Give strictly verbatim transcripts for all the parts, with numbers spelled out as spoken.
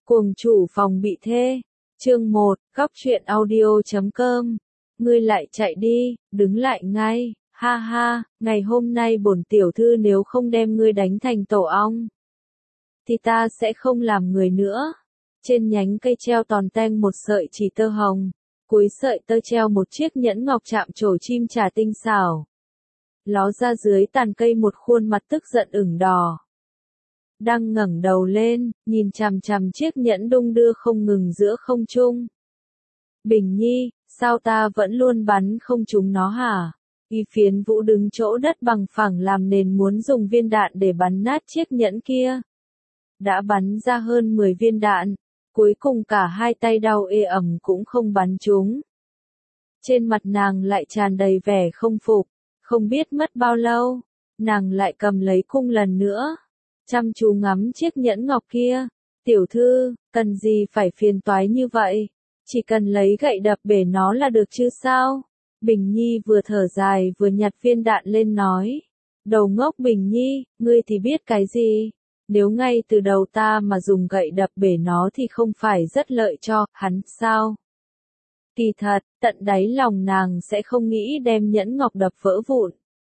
Cuồng chủ phòng bị thê. Chương một, góc truyện audio chấm com. Ngươi lại chạy đi, đứng lại ngay, ha ha, ngày hôm nay bổn tiểu thư nếu không đem ngươi đánh thành tổ ong, thì ta sẽ không làm người nữa. Trên nhánh cây treo tòn teng một sợi chỉ tơ hồng, cuối sợi tơ treo một chiếc nhẫn ngọc chạm trổ chim trà tinh xảo. Ló ra dưới tàn cây một khuôn mặt tức giận ửng đỏ. Đang ngẩng đầu lên, nhìn chằm chằm chiếc nhẫn đung đưa không ngừng giữa không trung. Bình Nhi, sao ta vẫn luôn bắn không trúng nó hả? Y Phiến Vũ đứng chỗ đất bằng phẳng làm nền muốn dùng viên đạn để bắn nát chiếc nhẫn kia. Đã bắn ra hơn mười viên đạn, cuối cùng cả hai tay đau ê ẩm cũng không bắn trúng. Trên mặt nàng lại tràn đầy vẻ không phục, không biết mất bao lâu, nàng lại cầm lấy cung lần nữa. Chăm chú ngắm chiếc nhẫn ngọc kia. Tiểu thư, cần gì phải phiền toái như vậy? Chỉ cần lấy gậy đập bể nó là được chứ sao? Bình Nhi vừa thở dài vừa nhặt viên đạn lên nói. Đầu ngốc Bình Nhi, ngươi thì biết cái gì? Nếu ngay từ đầu ta mà dùng gậy đập bể nó thì không phải rất lợi cho hắn sao? Kỳ thật, tận đáy lòng nàng sẽ không nghĩ đem nhẫn ngọc đập vỡ vụn.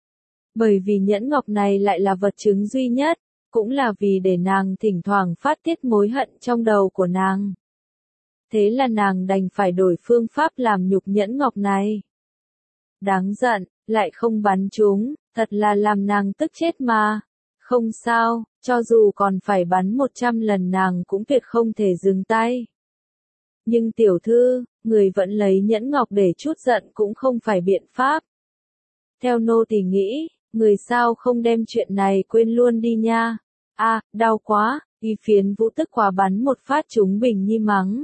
Bởi vì nhẫn ngọc này lại là vật chứng duy nhất. Cũng là vì để nàng thỉnh thoảng phát tiết mối hận trong đầu của nàng. Thế là nàng đành phải đổi phương pháp làm nhục nhẫn ngọc này. Đáng giận, lại không bắn chúng, thật là làm nàng tức chết mà. Không sao, cho dù còn phải bắn một trăm lần nàng cũng tuyệt không thể dừng tay. Nhưng tiểu thư, người vẫn lấy nhẫn ngọc để trút giận cũng không phải biện pháp. Theo nô tỳ nghĩ, người sao không đem chuyện này quên luôn đi nha. A, à, đau quá, Y Phiến Vũ tức quá bắn một phát trúng Bình Nhi mắng.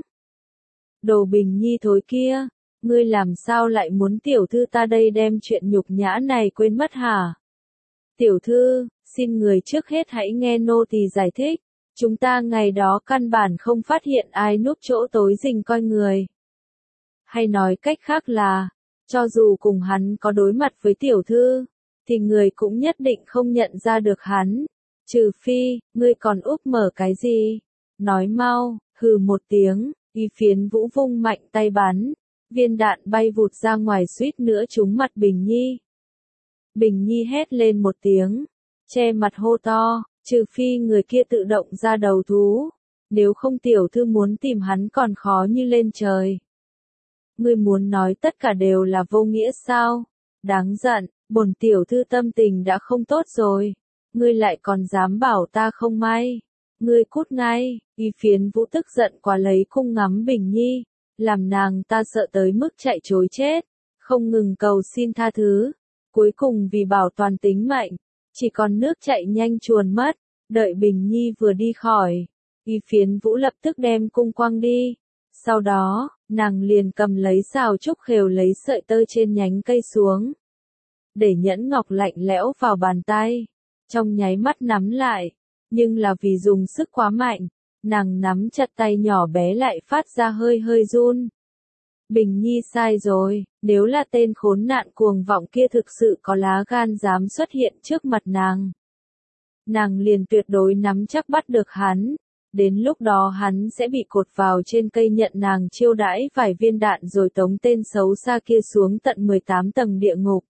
Đồ Bình Nhi thối kia, ngươi làm sao lại muốn tiểu thư ta đây đem chuyện nhục nhã này quên mất hả? Tiểu thư, xin người trước hết hãy nghe nô tỳ giải thích, chúng ta ngày đó căn bản không phát hiện ai núp chỗ tối rình coi người. Hay nói cách khác là, cho dù cùng hắn có đối mặt với tiểu thư, thì người cũng nhất định không nhận ra được hắn. Trừ phi, ngươi còn úp mở cái gì? Nói mau, hừ một tiếng, Y Phiến Vũ vung mạnh tay bắn. Viên đạn bay vụt ra ngoài suýt nữa trúng mặt Bình Nhi. Bình Nhi hét lên một tiếng, che mặt hô to, trừ phi người kia tự động ra đầu thú. Nếu không tiểu thư muốn tìm hắn còn khó như lên trời. Ngươi muốn nói tất cả đều là vô nghĩa sao? Đáng giận, bổn tiểu thư tâm tình đã không tốt rồi. Ngươi lại còn dám bảo ta không may. Ngươi cút ngay. Y Phiến Vũ tức giận quá lấy cung ngắm Bình Nhi, làm nàng ta sợ tới mức chạy trối chết, không ngừng cầu xin tha thứ. Cuối cùng vì bảo toàn tính mệnh, chỉ còn nước chạy nhanh chuồn mất. Đợi Bình Nhi vừa đi khỏi, Y Phiến Vũ lập tức đem cung quăng đi. Sau đó, nàng liền cầm lấy xào trúc khều lấy sợi tơ trên nhánh cây xuống, để nhẫn ngọc lạnh lẽo vào bàn tay. Trong nháy mắt nắm lại, nhưng là vì dùng sức quá mạnh, nàng nắm chặt tay nhỏ bé lại phát ra hơi hơi run. Bình Nhi sai rồi, nếu là tên khốn nạn cuồng vọng kia thực sự có lá gan dám xuất hiện trước mặt nàng, nàng liền tuyệt đối nắm chắc bắt được hắn. Đến lúc đó hắn sẽ bị cột vào trên cây nhận nàng chiêu đãi vài viên đạn rồi tống tên xấu xa kia xuống tận mười tám tầng địa ngục.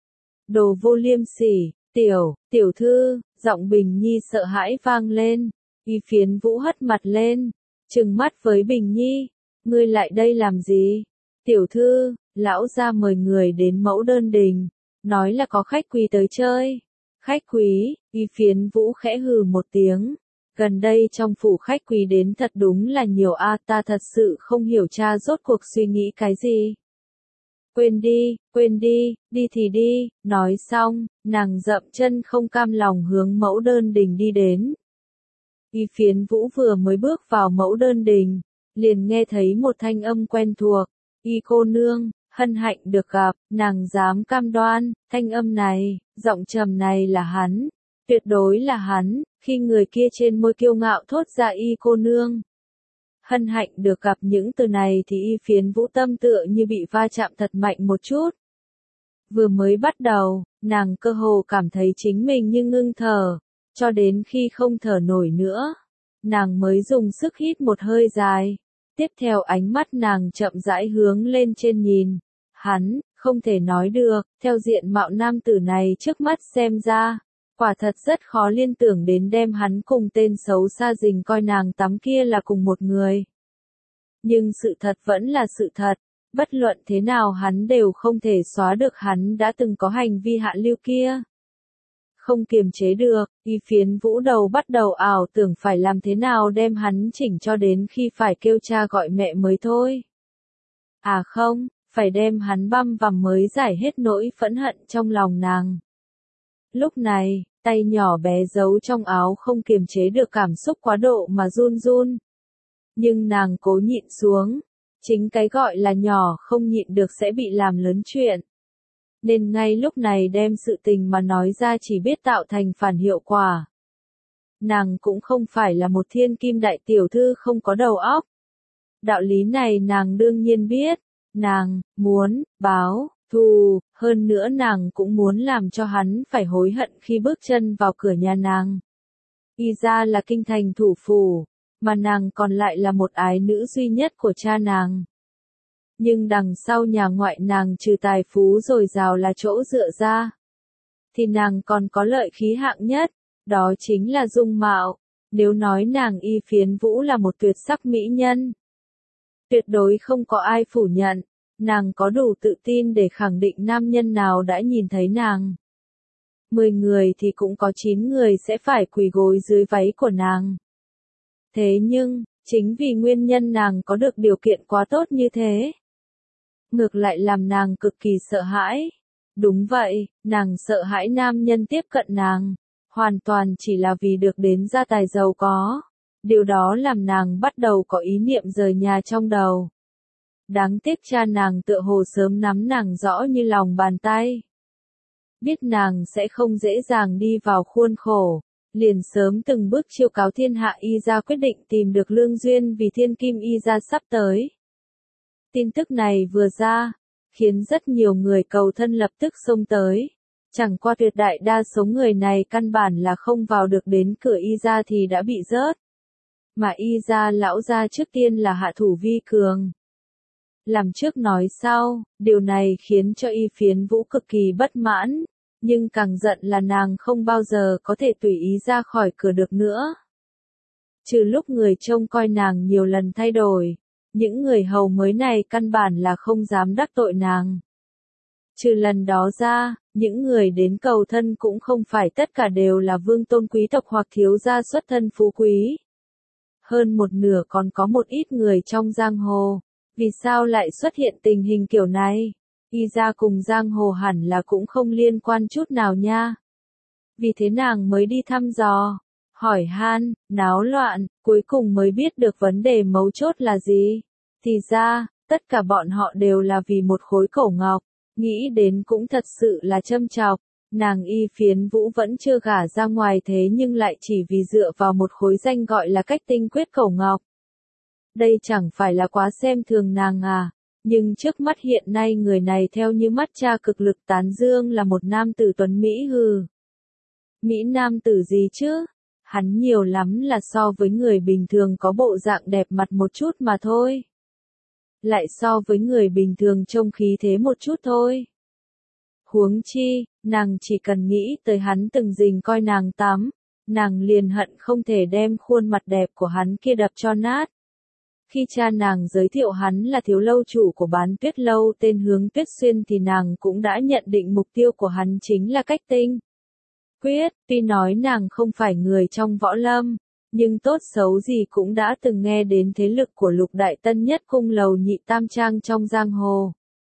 Đồ vô liêm sỉ. Tiểu, tiểu thư, giọng Bình Nhi sợ hãi vang lên. Y Phiến Vũ hất mặt lên, trừng mắt với Bình Nhi. Ngươi lại đây làm gì? Tiểu thư, lão gia mời người đến mẫu đơn đình, nói là có khách quý tới chơi. Khách quý? Y Phiến Vũ khẽ hừ một tiếng. Gần đây trong phủ khách quý đến thật đúng là nhiều a, ta thật sự không hiểu cha rốt cuộc suy nghĩ cái gì. Quên đi, quên đi, đi thì đi. Nói xong, nàng dậm chân không cam lòng hướng mẫu đơn đình đi đến. Y Phiến Vũ vừa mới bước vào mẫu đơn đình, liền nghe thấy một thanh âm quen thuộc. Y cô nương, hân hạnh được gặp. Nàng dám cam đoan, thanh âm này, giọng trầm này là hắn. Tuyệt đối là hắn. Khi người kia trên môi kiêu ngạo thốt ra Y cô nương, hân hạnh được gặp những từ này thì Y Phiến Vũ tâm tựa như bị va chạm thật mạnh một chút. Vừa mới bắt đầu, nàng cơ hồ cảm thấy chính mình như ngưng thở, cho đến khi không thở nổi nữa. nàng mới dùng sức hít một hơi dài. Tiếp theo ánh mắt nàng chậm rãi hướng lên trên nhìn. Hắn, không thể nói được, theo diện mạo nam tử này trước mắt xem ra, quả thật rất khó liên tưởng đến đem hắn cùng tên xấu xa rình coi nàng tắm kia là cùng một người. Nhưng sự thật vẫn là sự thật, bất luận thế nào hắn đều không thể xóa được hắn đã từng có hành vi hạ lưu kia. Không kiềm chế được, Y Phiến Vũ đầu bắt đầu ảo tưởng phải làm thế nào đem hắn chỉnh cho đến khi phải kêu cha gọi mẹ mới thôi. À không, phải đem hắn băm vằm mới giải hết nỗi phẫn hận trong lòng nàng. Lúc này, tay nhỏ bé giấu trong áo không kiềm chế được cảm xúc quá độ mà run run. Nhưng nàng cố nhịn xuống, chính cái gọi là nhỏ không nhịn được sẽ bị làm lớn chuyện. Nên ngay lúc này đem sự tình mà nói ra chỉ biết tạo thành phản hiệu quả. Nàng cũng không phải là một thiên kim đại tiểu thư không có đầu óc. Đạo lý này nàng đương nhiên biết, nàng muốn báo thù, hơn nữa nàng cũng muốn làm cho hắn phải hối hận khi bước chân vào cửa nhà nàng. Y gia là kinh thành thủ phủ, mà nàng còn lại là một ái nữ duy nhất của cha nàng. Nhưng đằng sau nhà ngoại nàng trừ tài phú dồi dào là chỗ dựa ra, thì nàng còn có lợi khí hạng nhất, đó chính là dung mạo. Nếu nói nàng Y Phiến Vũ là một tuyệt sắc mỹ nhân, tuyệt đối không có ai phủ nhận, nàng có đủ tự tin để khẳng định nam nhân nào đã nhìn thấy nàng. Mười người thì cũng có chín người sẽ phải quỳ gối dưới váy của nàng. Thế nhưng, chính vì nguyên nhân nàng có được điều kiện quá tốt như thế, ngược lại làm nàng cực kỳ sợ hãi. Đúng vậy, nàng sợ hãi nam nhân tiếp cận nàng, hoàn toàn chỉ là vì được đến gia tài giàu có. Điều đó làm nàng bắt đầu có ý niệm rời nhà trong đầu. Đáng tiếc cha nàng tựa hồ sớm nắm nàng rõ như lòng bàn tay. Biết nàng sẽ không dễ dàng đi vào khuôn khổ, liền sớm từng bước chiêu cáo thiên hạ Y gia quyết định tìm được lương duyên vì thiên kim Y gia sắp tới. Tin tức này vừa ra, khiến rất nhiều người cầu thân lập tức xông tới. Chẳng qua tuyệt đại đa số người này căn bản là không vào được đến cửa Y gia thì đã bị rớt. Mà Y gia lão gia trước tiên là hạ thủ vi cường. Làm trước nói sau, điều này khiến cho Y Phiến Vũ cực kỳ bất mãn, nhưng càng giận là nàng không bao giờ có thể tùy ý ra khỏi cửa được nữa. Trừ lúc người trông coi nàng nhiều lần thay đổi, những người hầu mới này căn bản là không dám đắc tội nàng. Trừ lần đó ra, những người đến cầu thân cũng không phải tất cả đều là vương tôn quý tộc hoặc thiếu gia xuất thân phú quý. Hơn một nửa còn có một ít người trong giang hồ. Vì sao lại xuất hiện tình hình kiểu này? Y gia cùng giang hồ hẳn là cũng không liên quan chút nào nha. Vì thế nàng mới đi thăm dò, hỏi han, náo loạn, cuối cùng mới biết được vấn đề mấu chốt là gì. Thì ra, tất cả bọn họ đều là vì một khối cổ ngọc, nghĩ đến cũng thật sự là châm chọc. Nàng Y Phiến Vũ vẫn chưa gả ra ngoài thế nhưng lại chỉ vì dựa vào một khối danh gọi là cách tinh quyết cổ ngọc. Đây chẳng phải là quá xem thường nàng à, nhưng trước mắt hiện nay người này theo như mắt cha cực lực tán dương là một nam tử tuấn Mỹ hừ. Mỹ nam tử gì chứ? Hắn nhiều lắm là so với người bình thường có bộ dạng đẹp mặt một chút mà thôi. Lại so với người bình thường trông khí thế một chút thôi. Huống chi, nàng chỉ cần nghĩ tới hắn từng rình coi nàng tắm, nàng liền hận không thể đem khuôn mặt đẹp của hắn kia đập cho nát. Khi cha nàng giới thiệu hắn là thiếu lâu chủ của bán tuyết lâu tên Hướng Tuyết Xuyên thì nàng cũng đã nhận định mục tiêu của hắn chính là cách tinh quyết. Tuy nói nàng không phải người trong võ lâm, nhưng tốt xấu gì cũng đã từng nghe đến thế lực của lục đại tân nhất cung lầu nhị tam trang trong giang hồ.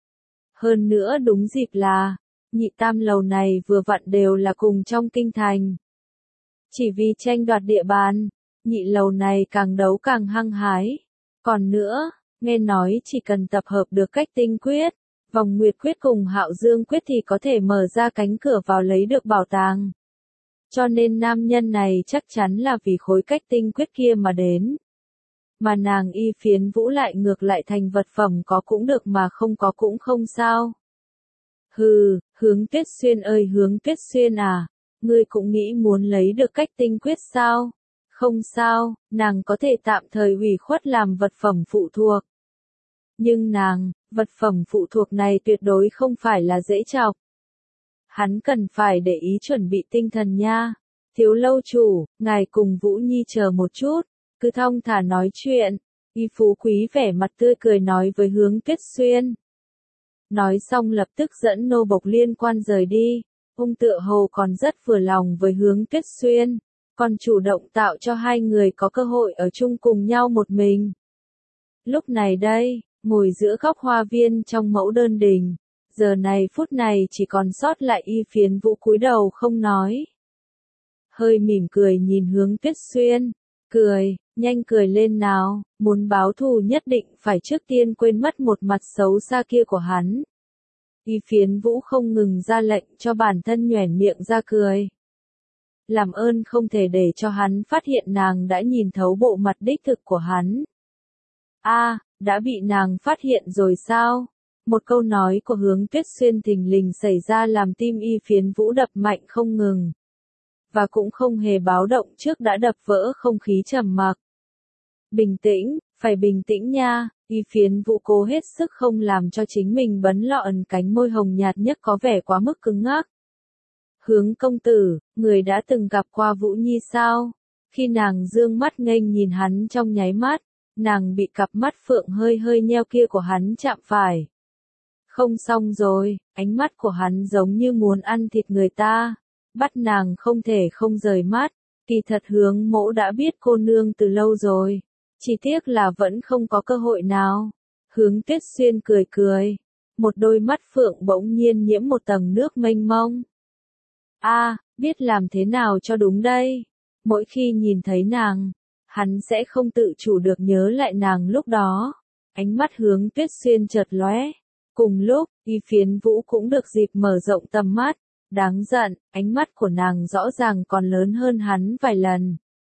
Hơn nữa đúng dịp là, nhị tam lầu này vừa vặn đều là cùng trong kinh thành. Chỉ vì tranh đoạt địa bàn, nhị lầu này càng đấu càng hăng hái. Còn nữa, nghe nói chỉ cần tập hợp được cách tinh quyết, vòng nguyệt quyết cùng hạo dương quyết thì có thể mở ra cánh cửa vào lấy được bảo tàng. Cho nên nam nhân này chắc chắn là vì khối cách tinh quyết kia mà đến. Mà nàng Y Phiến Vũ lại ngược lại thành vật phẩm có cũng được mà không có cũng không sao. Hừ, Hướng Tuyết Xuyên ơi Hướng Tuyết Xuyên à, ngươi cũng nghĩ muốn lấy được cách tinh quyết sao? Không sao, nàng có thể tạm thời ủy khuất làm vật phẩm phụ thuộc. Nhưng nàng, vật phẩm phụ thuộc này tuyệt đối không phải là dễ chọc. Hắn cần phải để ý chuẩn bị tinh thần nha. Thiếu lâu chủ, ngài cùng Vũ Nhi chờ một chút, cứ thong thả nói chuyện. Y Phú Quý vẻ mặt tươi cười nói với Hướng Tuyết Xuyên. Nói xong lập tức dẫn nô bộc liên quan rời đi. Ông tựa hồ còn rất vừa lòng với Hướng Tuyết Xuyên, còn chủ động tạo cho hai người có cơ hội ở chung cùng nhau một mình. Lúc này đây, ngồi giữa góc hoa viên trong mẫu đơn đình, giờ này phút này chỉ còn sót lại Y Phiến Vũ cúi đầu không nói. Hơi mỉm cười nhìn Hướng Tuyết Xuyên, cười, nhanh cười lên nào, muốn báo thù nhất định phải trước tiên quên mất một mặt xấu xa kia của hắn. Y Phiến Vũ không ngừng ra lệnh cho bản thân nhoẻn miệng ra cười. Làm ơn không thể để cho hắn phát hiện nàng đã nhìn thấu bộ mặt đích thực của hắn. A, à, đã bị nàng phát hiện rồi sao? Một câu nói của Hướng Tuyết Xuyên thình lình xảy ra làm tim Y Phiến Vũ đập mạnh không ngừng. Và cũng không hề báo động trước đã đập vỡ không khí trầm mặc. Bình tĩnh, phải bình tĩnh nha. Y Phiến Vũ cố hết sức không làm cho chính mình bấn lọn cánh môi hồng nhạt nhất có vẻ quá mức cứng ngắc. Hướng công tử, người đã từng gặp qua Vũ Nhi sao? Khi nàng dương mắt nghênh nhìn hắn trong nháy mắt, nàng bị cặp mắt phượng hơi hơi nheo kia của hắn chạm phải. Không xong rồi, ánh mắt của hắn giống như muốn ăn thịt người ta, bắt nàng không thể không rời mắt. Kỳ thật Hướng mỗ đã biết cô nương từ lâu rồi, chỉ tiếc là vẫn không có cơ hội nào. Hướng Tuyết Xuyên cười cười, một đôi mắt phượng bỗng nhiên nhiễm một tầng nước mênh mông. A, à, biết làm thế nào cho đúng đây. Mỗi khi nhìn thấy nàng, hắn sẽ không tự chủ được nhớ lại nàng lúc đó. Ánh mắt Hướng Tuyết Xuyên chợt lóe. Cùng lúc, Y Phiến Vũ cũng được dịp mở rộng tầm mắt. Đáng giận, ánh mắt của nàng rõ ràng còn lớn hơn hắn vài lần.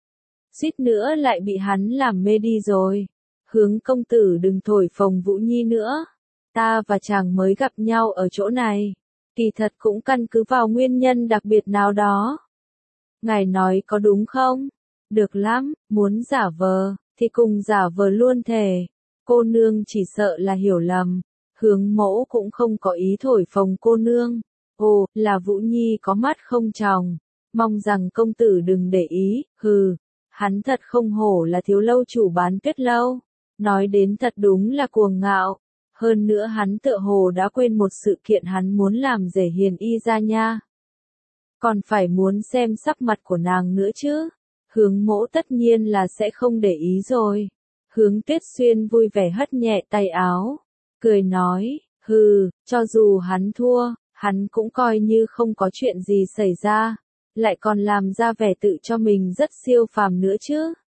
Suýt nữa lại bị hắn làm mê đi rồi. Hướng công tử đừng thổi phồng Vũ Nhi nữa. Ta và chàng mới gặp nhau ở chỗ này. Kỳ thật cũng căn cứ vào nguyên nhân đặc biệt nào đó. Ngài nói có đúng không? Được lắm, muốn giả vờ, thì cùng giả vờ luôn thề. Cô nương chỉ sợ là hiểu lầm. Hướng mẫu cũng không có ý thổi phồng cô nương. Ồ, là Vũ Nhi có mắt không tròng. Mong rằng công tử đừng để ý, hừ. Hắn thật không hổ là thiếu lâu chủ bán Tuyết lâu. Nói đến thật đúng là cuồng ngạo. Hơn nữa hắn tựa hồ đã quên một sự kiện hắn muốn làm rể Hiền Y ra nha. Còn phải muốn xem sắc mặt của nàng nữa chứ. Hướng mỗ tất nhiên là sẽ không để ý rồi. Hướng Tuyết Xuyên vui vẻ hất nhẹ tay áo. Cười nói, hừ, cho dù hắn thua, hắn cũng coi như không có chuyện gì xảy ra. Lại còn làm ra vẻ tự cho mình rất siêu phàm nữa chứ.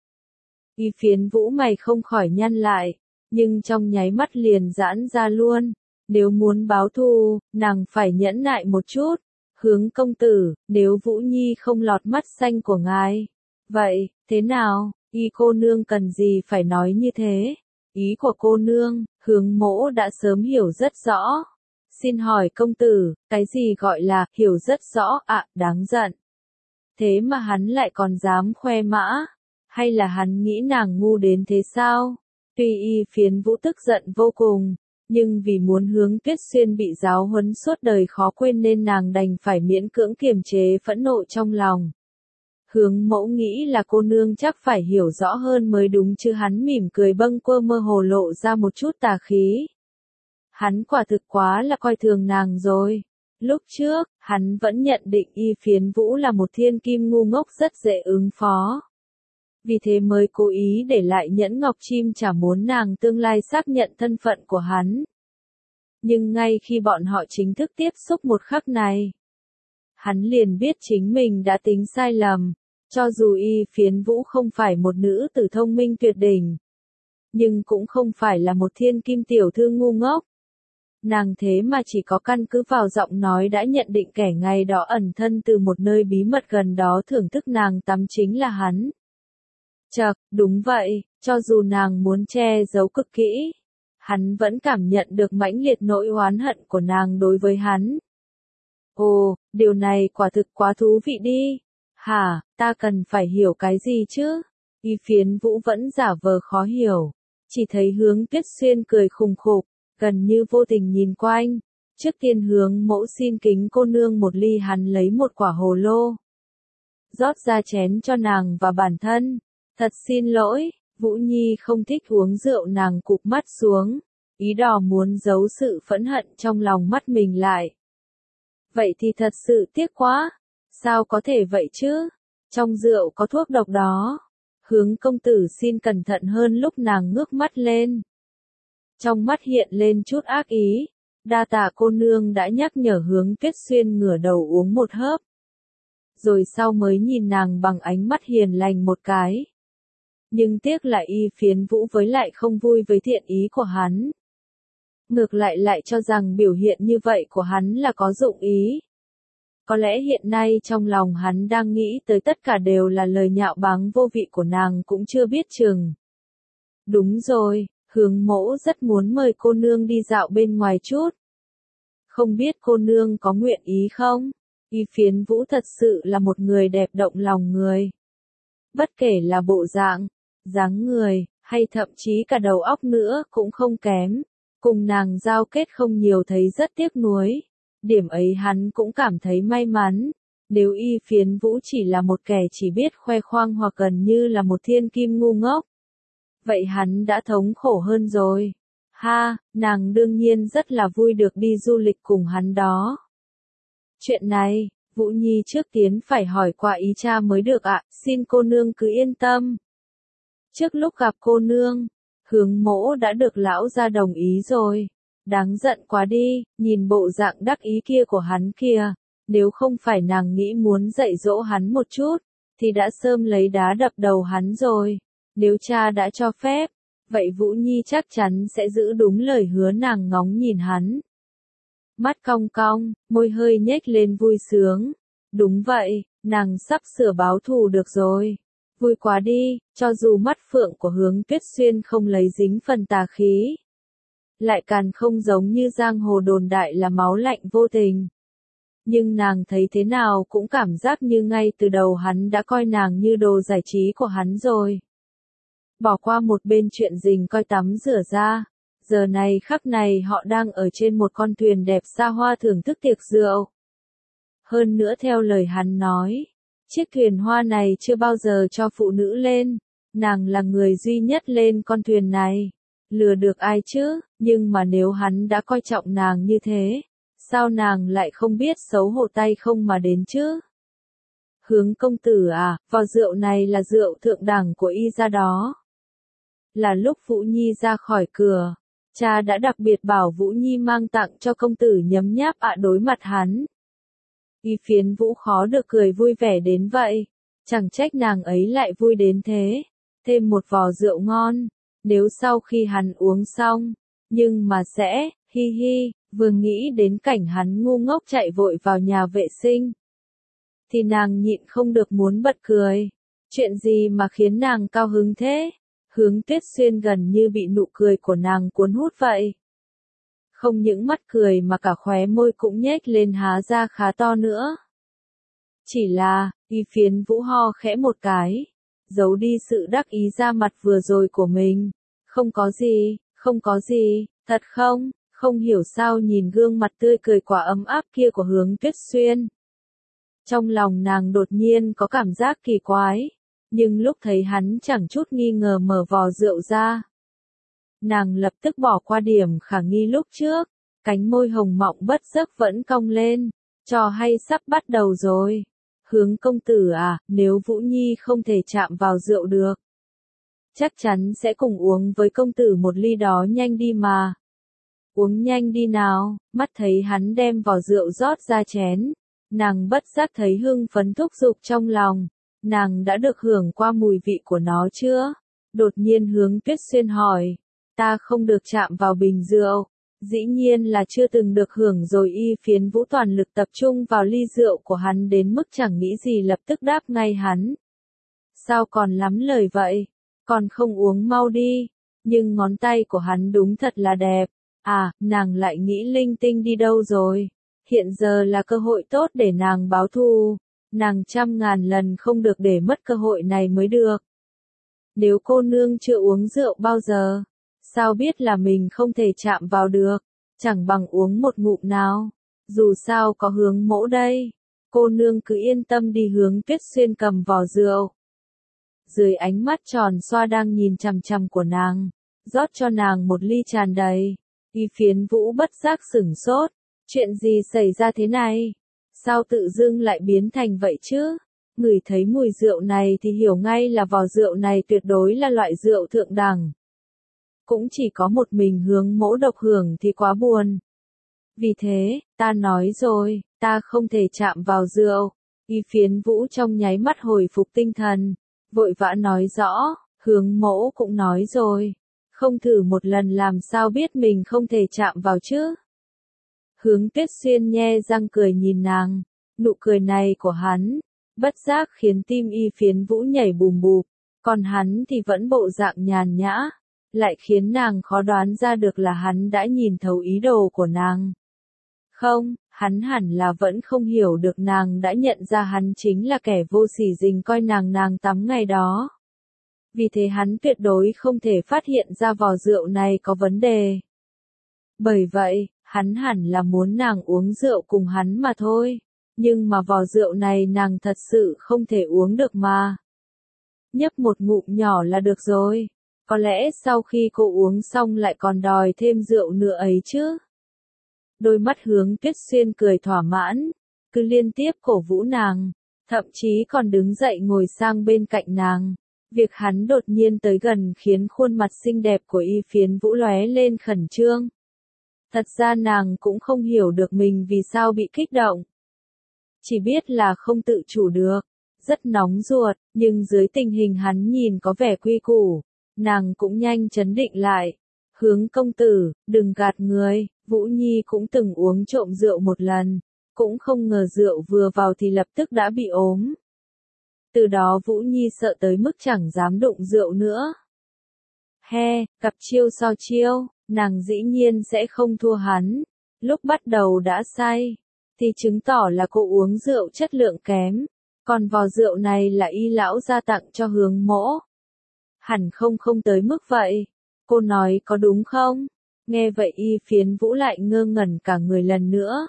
Y Phiến Vũ mày không khỏi nhăn lại. Nhưng trong nháy mắt liền giãn ra luôn. Nếu muốn báo thù, nàng phải nhẫn nại một chút. Hướng công tử, nếu Vũ Nhi không lọt mắt xanh của ngài. Vậy, thế nào, Y cô nương cần gì phải nói như thế? Ý của cô nương, Hướng mỗ đã sớm hiểu rất rõ. Xin hỏi công tử, cái gì gọi là hiểu rất rõ ạ, à, đáng giận. Thế mà hắn lại còn dám khoe mã. Hay là hắn nghĩ nàng ngu đến thế sao? Tuy Y Phiến Vũ tức giận vô cùng, nhưng vì muốn Hướng Tuyết Xuyên bị giáo huấn suốt đời khó quên nên nàng đành phải miễn cưỡng kiềm chế phẫn nộ trong lòng. Hướng mẫu nghĩ là cô nương chắc phải hiểu rõ hơn mới đúng chứ. Hắn mỉm cười bâng quơ mơ hồ lộ ra một chút tà khí. Hắn quả thực quá là coi thường nàng rồi. Lúc trước, hắn vẫn nhận định Y Phiến Vũ là một thiên kim ngu ngốc rất dễ ứng phó. Vì thế mới cố ý để lại nhẫn ngọc chim chả muốn nàng tương lai xác nhận thân phận của hắn. Nhưng ngay khi bọn họ chính thức tiếp xúc một khắc này, hắn liền biết chính mình đã tính sai lầm. Cho dù Y Phiến Vũ không phải một nữ tử thông minh tuyệt đỉnh, nhưng cũng không phải là một thiên kim tiểu thư ngu ngốc. Nàng thế mà chỉ có căn cứ vào giọng nói đã nhận định kẻ ngày đó ẩn thân từ một nơi bí mật gần đó thưởng thức nàng tắm chính là hắn. Chậc, đúng vậy, cho dù nàng muốn che giấu cực kỹ, hắn vẫn cảm nhận được mãnh liệt nỗi oán hận của nàng đối với hắn. Ồ, điều này quả thực quá thú vị đi. Hả, ta cần phải hiểu cái gì chứ? Y Phiến Vũ vẫn giả vờ khó hiểu. Chỉ thấy Hướng Tuyết Xuyên cười khùng khục, gần như vô tình nhìn quanh. Trước tiên Hướng Mẫu xin kính cô nương một ly, hắn lấy một quả hồ lô. Rót ra chén cho nàng và bản thân. Thật xin lỗi, Vũ Nhi không thích uống rượu, nàng cụp mắt xuống. Ý đò muốn giấu sự phẫn hận trong lòng mắt mình lại. Vậy thì thật sự tiếc quá. Sao có thể vậy chứ? Trong rượu có thuốc độc đó. Hướng công tử xin cẩn thận hơn. Lúc nàng ngước mắt lên, trong mắt hiện lên chút ác ý. Đa tạ cô nương đã nhắc nhở. Hướng Tuyết Xuyên ngửa đầu uống một hớp, rồi sau mới nhìn nàng bằng ánh mắt hiền lành một cái. Nhưng tiếc là Y Phiến Vũ với lại không vui với thiện ý của hắn. Ngược lại lại cho rằng biểu hiện như vậy của hắn là có dụng ý. Có lẽ hiện nay trong lòng hắn đang nghĩ tới tất cả đều là lời nhạo báng vô vị của nàng cũng chưa biết chừng. Đúng rồi, Hướng Mẫu rất muốn mời cô nương đi dạo bên ngoài chút. Không biết cô nương có nguyện ý không? Y Phiến Vũ thật sự là một người đẹp động lòng người. Bất kể là bộ dạng, dáng người, hay thậm chí cả đầu óc nữa cũng không kém. Cùng nàng giao kết không nhiều thấy rất tiếc nuối. Điểm ấy hắn cũng cảm thấy may mắn. Nếu Y Phiến Vũ chỉ là một kẻ chỉ biết khoe khoang hoặc gần như là một thiên kim ngu ngốc, vậy hắn đã thống khổ hơn rồi. Ha, nàng đương nhiên rất là vui được đi du lịch cùng hắn đó. Chuyện này, Vũ Nhi trước tiến phải hỏi qua ý cha mới được ạ, xin cô nương cứ yên tâm. Trước lúc gặp cô nương, Hướng Mẫu đã được lão gia đồng ý rồi. Đáng giận quá đi, nhìn bộ dạng đắc ý kia của hắn kìa. Nếu không phải nàng nghĩ muốn dạy dỗ hắn một chút, thì đã sớm lấy đá đập đầu hắn rồi. Nếu cha đã cho phép, vậy Vũ Nhi chắc chắn sẽ giữ đúng lời hứa. Nàng ngóng nhìn hắn, mắt cong cong, môi hơi nhếch lên vui sướng. Đúng vậy, nàng sắp sửa báo thù được rồi. Vui quá đi, cho dù mắt phượng của Hướng Tuyết Xuyên không lấy dính phần tà khí, lại càng không giống như giang hồ đồn đại là máu lạnh vô tình. Nhưng nàng thấy thế nào cũng cảm giác như ngay từ đầu hắn đã coi nàng như đồ giải trí của hắn rồi. Bỏ qua một bên chuyện rình coi tắm rửa ra, giờ này khắc này họ đang ở trên một con thuyền đẹp xa hoa thưởng thức tiệc rượu. Hơn nữa theo lời hắn nói, chiếc thuyền hoa này chưa bao giờ cho phụ nữ lên, nàng là người duy nhất lên con thuyền này. Lừa được ai chứ, nhưng mà nếu hắn đã coi trọng nàng như thế, sao nàng lại không biết xấu hổ tay không mà đến chứ? Hướng công tử à, vò rượu này là rượu thượng đẳng của Y gia đó. Là lúc Vũ Nhi ra khỏi cửa, cha đã đặc biệt bảo Vũ Nhi mang tặng cho công tử nhấm nháp ạ. Đối mặt hắn, Y Phiến Vũ khó được cười vui vẻ đến vậy. Chẳng trách nàng ấy lại vui đến thế. Thêm một vò rượu ngon. Nếu sau khi hắn uống xong, nhưng mà sẽ, hi hi, vừa nghĩ đến cảnh hắn ngu ngốc chạy vội vào nhà vệ sinh, thì nàng nhịn không được muốn bật cười. Chuyện gì mà khiến nàng cao hứng thế? Hướng Tuyết Xuyên gần như bị nụ cười của nàng cuốn hút vậy. Không những mắt cười mà cả khóe môi cũng nhếch lên há ra khá to nữa. Chỉ là, Y Phiến Vũ ho khẽ một cái, giấu đi sự đắc ý ra mặt vừa rồi của mình. Không có gì, không có gì, thật không? Không hiểu sao nhìn gương mặt tươi cười quả ấm áp kia của Hướng Tuyết Xuyên. Trong lòng nàng đột nhiên có cảm giác kỳ quái, nhưng lúc thấy hắn chẳng chút nghi ngờ mở vò rượu ra, nàng lập tức bỏ qua điểm khả nghi lúc trước, cánh môi hồng mọng bất giấc vẫn cong lên, trò hay sắp bắt đầu rồi. Hướng công tử à, nếu Vũ Nhi không thể chạm vào rượu được, chắc chắn sẽ cùng uống với công tử một ly đó, nhanh đi mà. Uống nhanh đi nào. Mắt thấy hắn đem vò rượu rót ra chén, nàng bất giác thấy hưng phấn thúc giục trong lòng. Nàng đã được hưởng qua mùi vị của nó chưa? Đột nhiên Hướng Tuyết Xuyên hỏi. Ta không được chạm vào bình rượu. Dĩ nhiên là chưa từng được hưởng rồi. Y Phiến Vũ toàn lực tập trung vào ly rượu của hắn đến mức chẳng nghĩ gì lập tức đáp ngay hắn. Sao còn lắm lời vậy? Còn không uống mau đi. Nhưng ngón tay của hắn đúng thật là đẹp. À, nàng lại nghĩ linh tinh đi đâu rồi? Hiện giờ là cơ hội tốt để nàng báo thù. nàng trăm ngàn lần không được để mất cơ hội này mới được. Nếu cô nương chưa uống rượu bao giờ, sao biết là mình không thể chạm vào được, chẳng bằng uống một ngụm nào, dù sao có Hướng Mỗ đây. Cô nương cứ yên tâm đi, Hướng Tuyết Xuyên cầm vò rượu. Dưới ánh mắt tròn xoa đang nhìn chằm chằm của nàng, rót cho nàng một ly tràn đầy. Y Phiến Vũ bất giác sửng sốt, chuyện gì xảy ra thế này? Sao tự dưng lại biến thành vậy chứ? Ngửi thấy mùi rượu này thì hiểu ngay là vò rượu này tuyệt đối là loại rượu thượng đẳng. Cũng chỉ có một mình Hướng Mỗ độc hưởng thì quá buồn. Vì thế, ta nói rồi, ta không thể chạm vào rượu. Y Phiến Vũ trong nháy mắt hồi phục tinh thần, vội vã nói rõ, Hướng Mỗ cũng nói rồi, không thử một lần làm sao biết mình không thể chạm vào chứ. Hướng Tuyết Xuyên nhe răng cười nhìn nàng, nụ cười này của hắn, bất giác khiến tim Y Phiến Vũ nhảy bùm bụp, còn hắn thì vẫn bộ dạng nhàn nhã, lại khiến nàng khó đoán ra được là hắn đã nhìn thấu ý đồ của nàng. Không, hắn hẳn là vẫn không hiểu được nàng đã nhận ra hắn chính là kẻ vô sỉ rình coi nàng nàng tắm ngày đó. Vì thế hắn tuyệt đối không thể phát hiện ra vò rượu này có vấn đề. Bởi vậy, hắn hẳn là muốn nàng uống rượu cùng hắn mà thôi. Nhưng mà vò rượu này nàng thật sự không thể uống được mà. Nhấp một ngụm nhỏ là được rồi. Có lẽ sau khi cô uống xong lại còn đòi thêm rượu nữa ấy chứ. Đôi mắt Hướng Tuyết Xuyên cười thỏa mãn, cứ liên tiếp cổ vũ nàng, thậm chí còn đứng dậy ngồi sang bên cạnh nàng. Việc hắn đột nhiên tới gần khiến khuôn mặt xinh đẹp của Y Phiến Vũ lóe lên khẩn trương. Thật ra nàng cũng không hiểu được mình vì sao bị kích động. Chỉ biết là không tự chủ được, rất nóng ruột, nhưng dưới tình hình hắn nhìn có vẻ quy củ, nàng cũng nhanh chấn định lại. Hướng công tử, đừng gạt người, Vũ Nhi cũng từng uống trộm rượu một lần, cũng không ngờ rượu vừa vào thì lập tức đã bị ốm. Từ đó Vũ Nhi sợ tới mức chẳng dám đụng rượu nữa. He, cặp chiêu so chiêu, nàng dĩ nhiên sẽ không thua hắn. Lúc bắt đầu đã say, thì chứng tỏ là cô uống rượu chất lượng kém. Còn vò rượu này là Y lão gia tặng cho Hướng Mỗ. Hẳn không không tới mức vậy. Cô nói có đúng không? Nghe vậy Y Phiến Vũ lại ngơ ngẩn cả người lần nữa.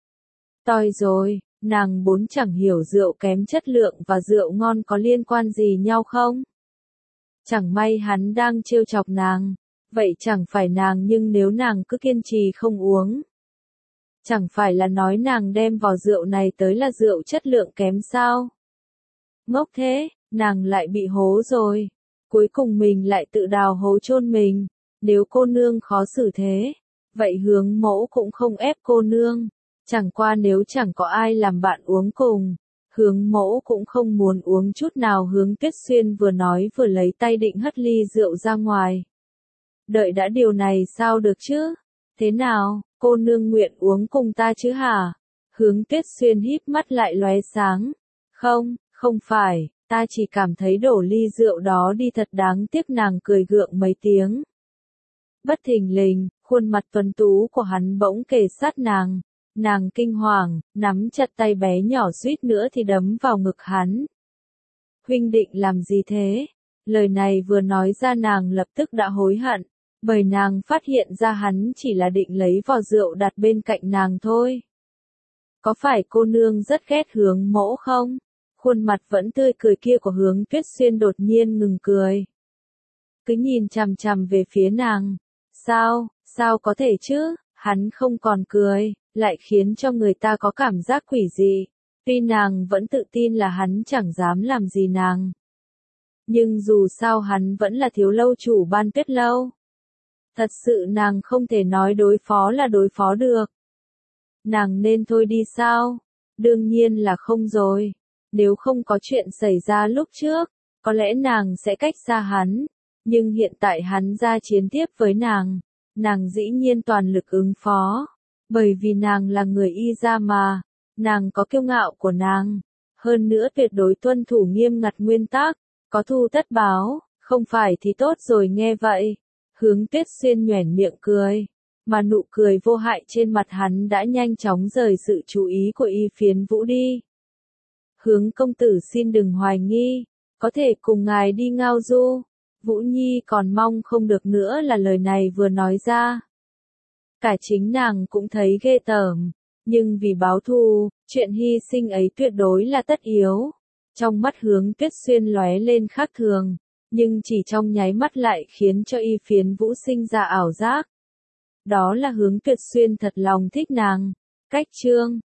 Toi rồi, nàng bốn chẳng hiểu rượu kém chất lượng và rượu ngon có liên quan gì nhau không? Chẳng may hắn đang trêu chọc nàng, vậy chẳng phải nàng nhưng nếu nàng cứ kiên trì không uống. Chẳng phải là nói nàng đem vò rượu này tới là rượu chất lượng kém sao? Ngốc thế, nàng lại bị hố rồi. Cuối cùng mình lại tự đào hố chôn mình. Nếu cô nương khó xử thế, vậy Hướng Mỗ cũng không ép cô nương. Chẳng qua nếu chẳng có ai làm bạn uống cùng, Hướng Mỗ cũng không muốn uống chút nào. Hướng Tuyết Xuyên vừa nói vừa lấy tay định hất ly rượu ra ngoài. Đợi đã, điều này sao được chứ? Thế nào, cô nương nguyện uống cùng ta chứ hả? Hướng Tuyết Xuyên híp mắt lại lóe sáng. Không, không phải, ta chỉ cảm thấy đổ ly rượu đó đi thật đáng tiếc. Nàng cười gượng mấy tiếng. Bất thình lình, khuôn mặt tuấn tú của hắn bỗng kề sát nàng. Nàng kinh hoàng, nắm chặt tay bé nhỏ suýt nữa thì đấm vào ngực hắn. Huynh định làm gì thế? Lời này vừa nói ra nàng lập tức đã hối hận, bởi nàng phát hiện ra hắn chỉ là định lấy vò rượu đặt bên cạnh nàng thôi. Có phải cô nương rất ghét Hướng Mỗ không? Khuôn mặt vẫn tươi cười kia của Hướng Tuyết Xuyên đột nhiên ngừng cười. Cứ nhìn chằm chằm về phía nàng. Sao, sao có thể chứ? Hắn không còn cười, lại khiến cho người ta có cảm giác quỷ dị. Tuy nàng vẫn tự tin là hắn chẳng dám làm gì nàng. Nhưng dù sao hắn vẫn là thiếu lâu chủ Ban Tuyết Lâu. Thật sự nàng không thể nói đối phó là đối phó được. Nàng nên thôi đi sao? Đương nhiên là không rồi. Nếu không có chuyện xảy ra lúc trước, có lẽ nàng sẽ cách xa hắn. Nhưng hiện tại hắn ra chiến tiếp với nàng. Nàng dĩ nhiên toàn lực ứng phó. Bởi vì nàng là người Y gia mà. Nàng có kiêu ngạo của nàng. Hơn nữa tuyệt đối tuân thủ nghiêm ngặt nguyên tắc. Có thù tất báo, không phải thì tốt rồi. Nghe vậy, Hướng Tuyết Xuyên nhoẻn miệng cười. Mà nụ cười vô hại trên mặt hắn đã nhanh chóng rời sự chú ý của Y Phiến Vũ đi. Hướng công tử xin đừng hoài nghi, có thể cùng ngài đi ngao du. Vũ Nhi còn mong không được nữa là lời này vừa nói ra. Cả chính nàng cũng thấy ghê tởm, nhưng vì báo thù, chuyện hy sinh ấy tuyệt đối là tất yếu. Trong mắt Hướng Tuyết Xuyên lóe lên khác thường, nhưng chỉ trong nháy mắt lại khiến cho Y Phiến Vũ sinh ra ảo giác. Đó là Hướng Tuyết Xuyên thật lòng thích nàng. Cách chương